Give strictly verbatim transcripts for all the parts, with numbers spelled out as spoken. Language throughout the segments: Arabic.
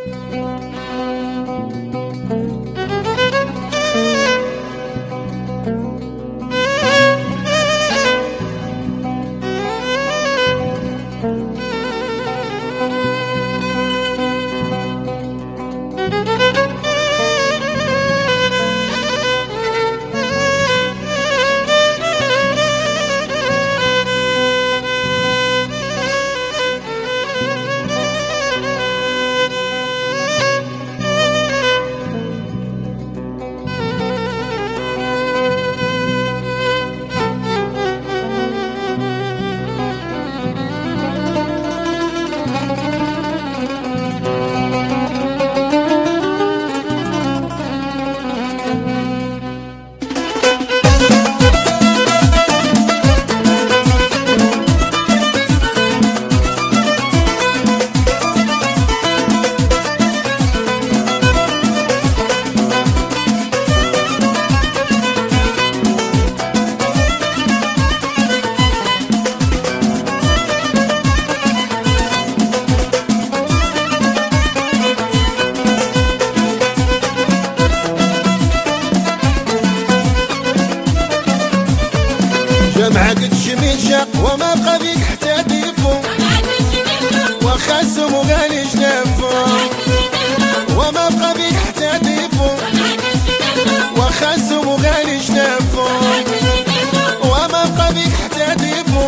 جمعك تشمي شاق وما بقى بيك حتى ديفو، وخاسم وغالي جنافو وما بقى بيك حتى ديفو، وخاسم وغالي جنافو وما بقى بيك حتى ديفو،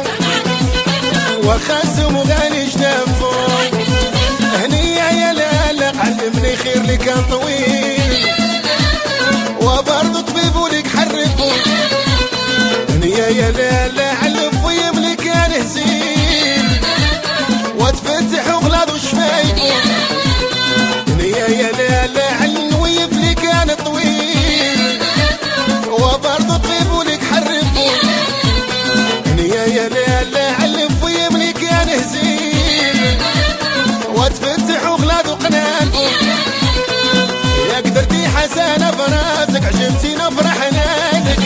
وخاسم وغالي جنافو. هنيا يا لالا علمني خير لي كان طويل، وبرضو طبيب وليك حرفو. هنيا يا لالا علف ويملي كان هزيل، وتفتح وغلاض وشفايفو. هنيا يا لالا علن ويملي كان طويل، وبرضو طبيب وليك حرفو. هنيا يا لالا علف ويملي كان هزيل، وتفتح وغلاض وقنافو. يا قدرتي حسانة براسك عجبتينا فرحنا لك،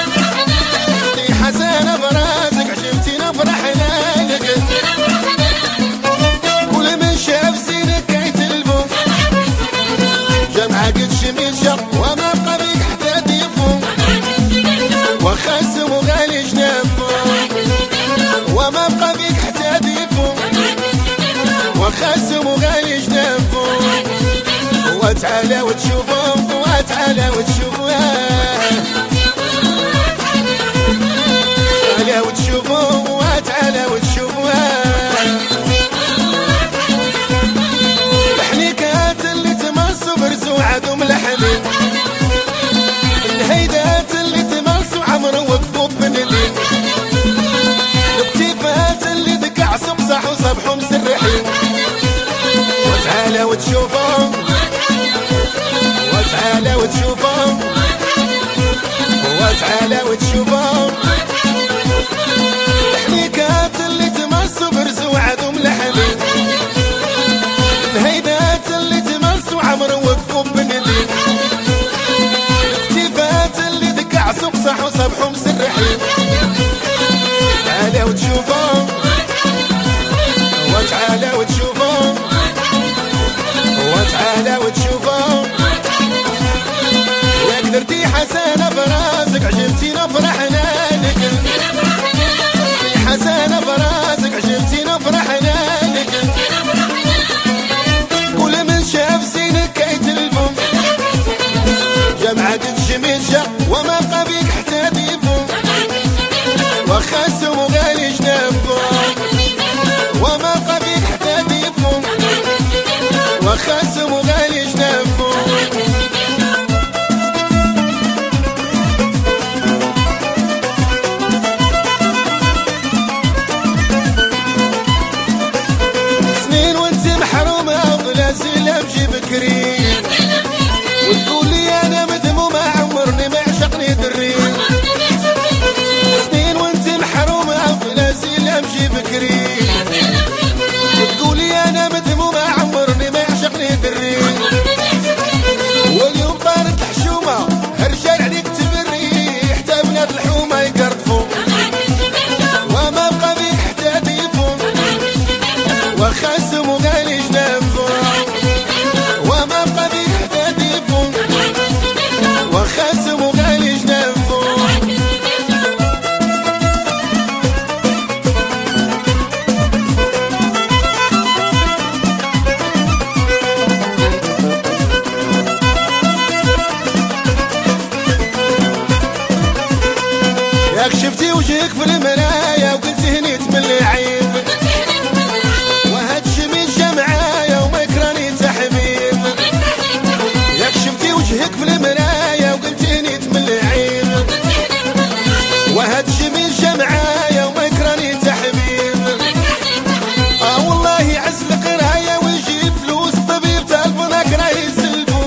حسانة براسك عجبتينا فرحنا لك. كل من شاف زينك كيتلفو، جمعك تشمي شق وما بقى بيك حتى ديفو، وخاسم وغالي جنافو وما بقى بيك حتى ديفو، وخاسم وغالي جنافو. وتعالى وتشوفو وتعالى وتشوفو تعالى وتشوفوا وتعالى وتشوفوا الحنيكات اللي تمسوا برزوا عادوا ملحنين، الهيدات اللي تمسوا عمرو وقفوا بنلين، الكتيفات اللي دقع صبصح وصبحوا مسرحين. وتعالى وتشوفوا وتعالى وتشوفوا ياك شفتي وجهك في المرايا وقلت هنيت من العيب، وهاد شمي الجمعايا وما يكرهني تا حبيب. ياك شفتي وجهك في المرايا وقلت هنيت من العيب، وهاد شمي الجمعايا وما يكرهني تا حبيب. اه والله يعز القرايه ويجيب فلوس الطبيب تلفونك راه يسلفو.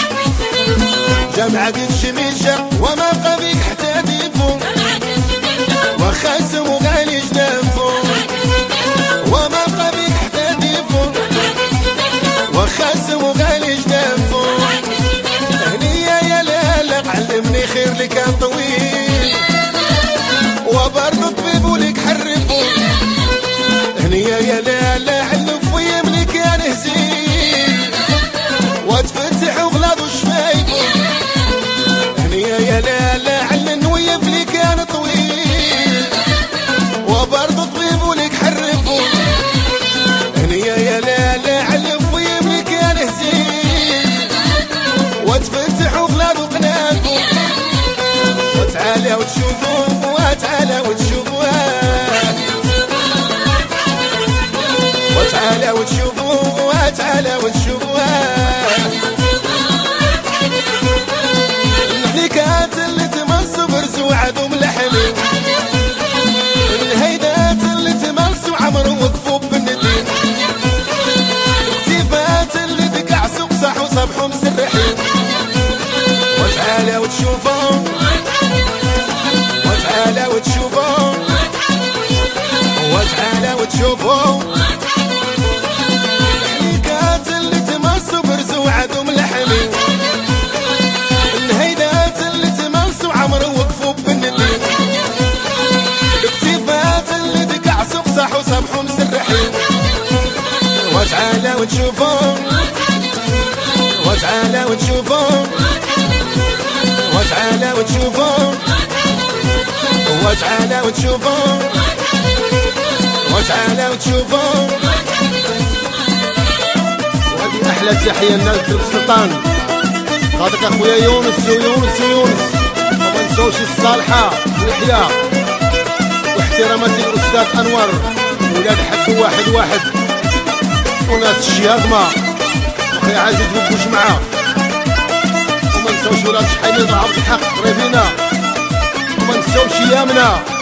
جمعة قد شمي الجرح وما بقى بيك حتى ديفو، واخا سمو غالي جنافو وما بقى بيك حتى ديفو، واخا سمو غالي جنافو. هنيا يا لالا علمني خير لي كان طويل، وبرضو طبيب وليك حرفو. هنيا يا لالا علف ويملي كان هزيل، وتفتح وغلاض وشفايفو. هنيا يا لالا علن ويبلي كان طويل، وبرضو طبيب وليك حرفو. هنيا يا لالا علف ويملي كان هزيل، وتفتح وغلاض وقنافو. وتعالى وتشوفو وتعالى وتشوفو وتعالى وتشوفو وتعالى وتشوفو الحليكات اللي تمسوا برزو عدو ملحمين، الهيدات اللي تمسوا عمرو وقفوا بالندين، الكتيفات اللي دقعسوا بصحوا صبحوا مسرحين. وتعالى وتشوفو وتعالى وتشوفو وتعالى وتشوفو الحليكات اللي تمسوا برزو عدو ملحمين، الهيدات اللي تمسوا عمرو وقفوا بالندين، الكتيفات اللي دقعسوا بصحوا صبحوا مسرحين. وتعالى وتشوفو وتعالى وتشوفو وتعالى وتشوفو وتعالى وتشوفو وتعالى وتشوفو. وهذه احلى تحيه لناس درب السلطان، خاطرك اخويا يونس ويونس ويونس. وما نساوش الصالحه ويحيى، واحتراماتي الاستاذ انور ولاد حق واحد واحد، وناس الشهاغمه واخويا عزيز بالبوجمعه. وما نساوش ولاد شحيمي عبد الحق قريبينا، وما نساوش يامنا